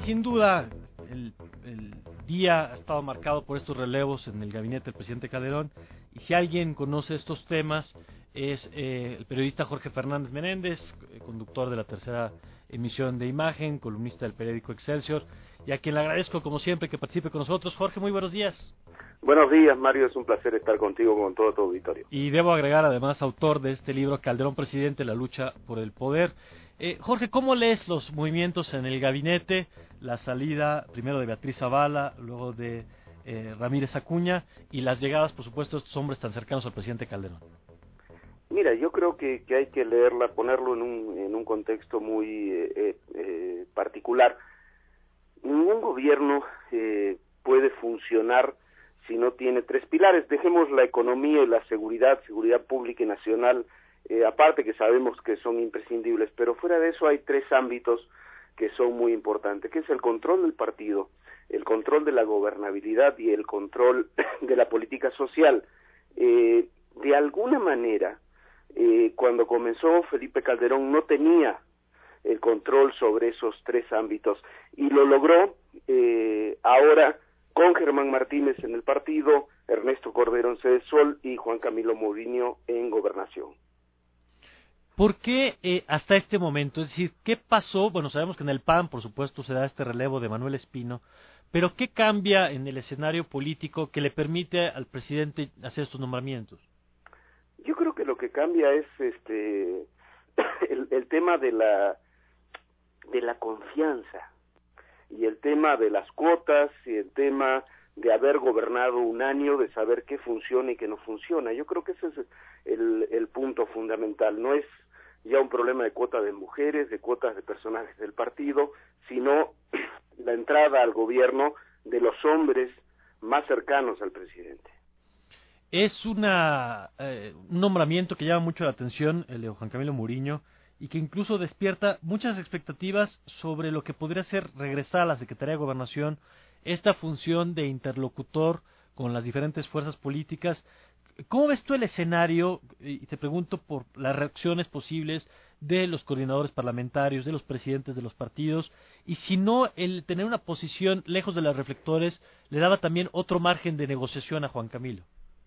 sin duda, el día ha estado marcado por estos relevos en el gabinete del presidente Calderón, y si alguien conoce estos temas es el periodista Jorge Fernández Menéndez, conductor de la tercera emisión de Imagen, columnista del periódico Excelsior, y a quien le agradezco como siempre que participe con nosotros. Jorge, muy buenos días. Buenos días, Mario, es un placer estar contigo, con todo tu auditorio. Y debo agregar además autor de este libro, Calderón Presidente, la lucha por el poder. Jorge, ¿cómo lees los movimientos en el gabinete? La salida primero de Beatriz Zavala, luego de Ramírez Acuña, y las llegadas, por supuesto, de estos hombres tan cercanos al presidente Calderón. Mira, yo creo que hay que leerla, ponerlo en un contexto muy particular. Ningún gobierno puede funcionar si no tiene tres pilares. Dejemos la economía y la seguridad pública y nacional, aparte, que sabemos que son imprescindibles, pero fuera de eso hay tres ámbitos que son muy importantes, que es el control del partido, el control de la gobernabilidad y el control de la política social. De alguna manera, cuando comenzó Felipe Calderón no tenía el control sobre esos tres ámbitos y lo logró ahora con Germán Martínez en el partido, Ernesto Cordero en Cedesol y Juan Camilo Mourinho en Gobernación. ¿Por qué hasta este momento? Es decir, ¿qué pasó? Bueno, sabemos que en el PAN, por supuesto, se da este relevo de Manuel Espino, pero ¿qué cambia en el escenario político que le permite al presidente hacer estos nombramientos? Yo creo que lo que cambia es el tema de la confianza y el tema de las cuotas y el tema de haber gobernado un año, de saber qué funciona y qué no funciona. Yo creo que ese es el punto fundamental. No es ya un problema de cuota de mujeres, de cuotas de personajes del partido, sino la entrada al gobierno de los hombres más cercanos al presidente. Es un nombramiento que llama mucho la atención, el de Juan Camilo Mourinho, y que incluso despierta muchas expectativas sobre lo que podría ser regresar a la Secretaría de Gobernación, esta función de interlocutor con las diferentes fuerzas políticas. ¿Cómo ves tú el escenario? Y te pregunto por las reacciones posibles de los coordinadores parlamentarios, de los presidentes de los partidos, y si no, el tener una posición lejos de los reflectores le daba también otro margen de negociación a Juan Camilo.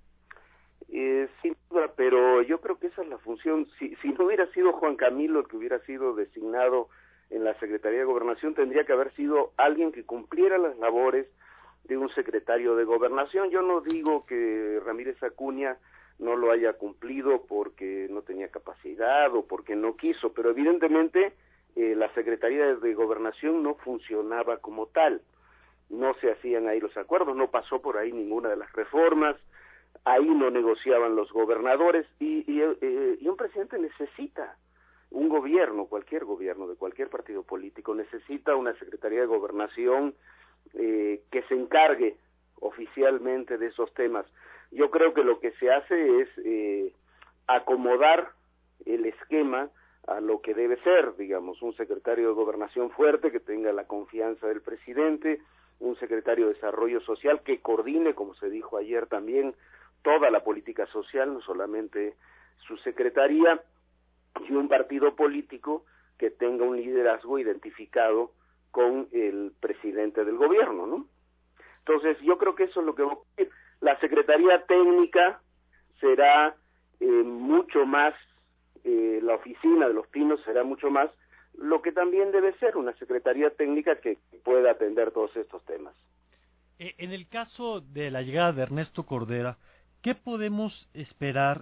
Sin duda, pero yo creo que esa es la función. Si no hubiera sido Juan Camilo el que hubiera sido designado en la Secretaría de Gobernación, tendría que haber sido alguien que cumpliera las labores de un secretario de Gobernación. Yo no digo que Ramírez Acuña no lo haya cumplido porque no tenía capacidad o porque no quiso, pero evidentemente la Secretaría de Gobernación no funcionaba como tal. No se hacían ahí los acuerdos, no pasó por ahí ninguna de las reformas, ahí no negociaban los gobernadores y un presidente necesita un gobierno, cualquier gobierno de cualquier partido político, necesita una Secretaría de Gobernación que se encargue oficialmente de esos temas. Yo creo que lo que se hace es acomodar el esquema a lo que debe ser, digamos, un secretario de Gobernación fuerte que tenga la confianza del presidente, un secretario de Desarrollo Social que coordine, como se dijo ayer también, toda la política social, no solamente su secretaría, y un partido político que tenga un liderazgo identificado con el presidente del gobierno, ¿no? Entonces, yo creo que eso es lo que va a ocurrir. La Secretaría Técnica será mucho más, la oficina de los Pinos será mucho más, lo que también debe ser una Secretaría Técnica que pueda atender todos estos temas. En el caso de la llegada de Ernesto Cordero, ¿qué podemos esperar,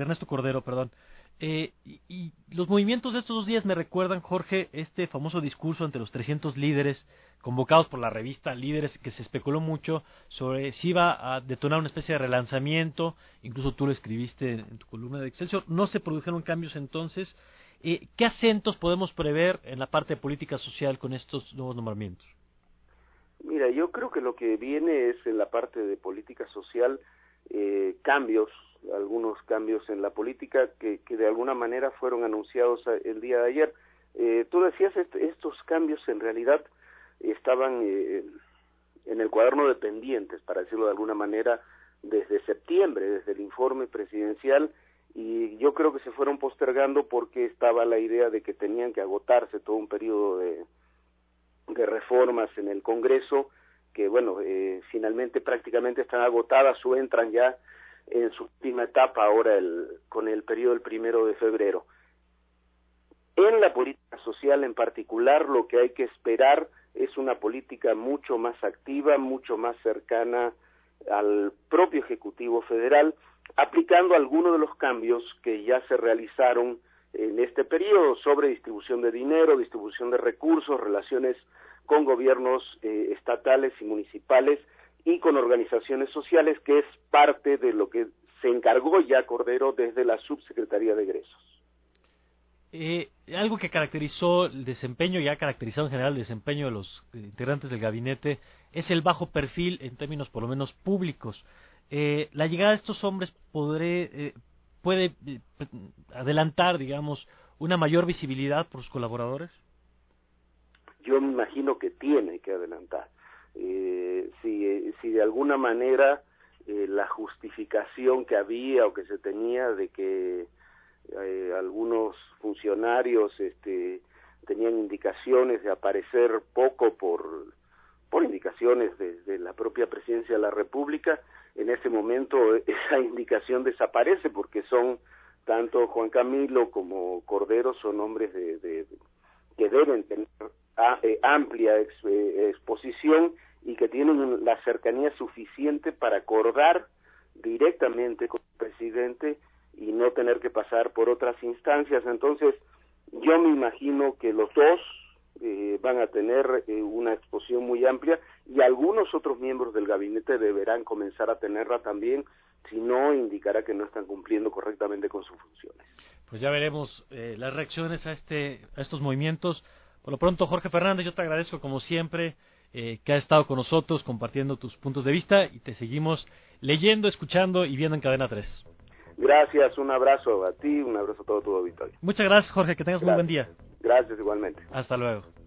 y los movimientos de estos 2 días me recuerdan, Jorge, este famoso discurso ante los 300 líderes convocados por la revista Líderes, que se especuló mucho sobre si iba a detonar una especie de relanzamiento, incluso tú lo escribiste en tu columna de Excelsior, no se produjeron cambios entonces. ¿Qué acentos podemos prever en la parte de política social con estos nuevos nombramientos? Mira, yo creo que lo que viene es en la parte de política social, cambios, algunos cambios en la política que de alguna manera fueron anunciados el día de ayer. Tú decías, estos cambios en realidad estaban en el cuaderno de pendientes, para decirlo de alguna manera, desde septiembre, desde el informe presidencial, y yo creo que se fueron postergando porque estaba la idea de que tenían que agotarse todo un periodo de reformas en el Congreso que, bueno, finalmente prácticamente están agotadas o entran ya en su última etapa ahora con el periodo del 1 de febrero. En la política social en particular, lo que hay que esperar es una política mucho más activa, mucho más cercana al propio Ejecutivo Federal, aplicando algunos de los cambios que ya se realizaron en este periodo sobre distribución de dinero, distribución de recursos, relaciones con gobiernos estatales y municipales y con organizaciones sociales, que es parte de lo que se encargó ya Cordero desde la Subsecretaría de Egresos. Algo que caracterizó el desempeño y ha caracterizado en general el desempeño de los integrantes del gabinete es el bajo perfil en términos por lo menos públicos. La llegada de estos hombres puede adelantar, digamos, una mayor visibilidad por sus colaboradores. Yo me imagino que tiene que adelantar. Si de alguna manera la justificación que había o que se tenía de que algunos funcionarios tenían indicaciones de aparecer poco por indicaciones de la propia Presidencia de la República, en ese momento esa indicación desaparece, porque son tanto Juan Camilo como Cordero son hombres que deben tener amplia exposición y que tienen la cercanía suficiente para acordar directamente con el presidente y no tener que pasar por otras instancias. Entonces, yo me imagino que los dos van a tener una exposición muy amplia, y algunos otros miembros del gabinete deberán comenzar a tenerla también, si no indicará que no están cumpliendo correctamente con sus funciones. Pues ya veremos las reacciones a estos movimientos. Por lo pronto, Jorge Fernández, yo te agradezco como siempre que has estado con nosotros compartiendo tus puntos de vista, y te seguimos leyendo, escuchando y viendo en Cadena 3. Gracias, un abrazo a ti, un abrazo a todo tu auditorio. Muchas gracias, Jorge, que tengas muy buen día. Gracias, igualmente. Hasta luego.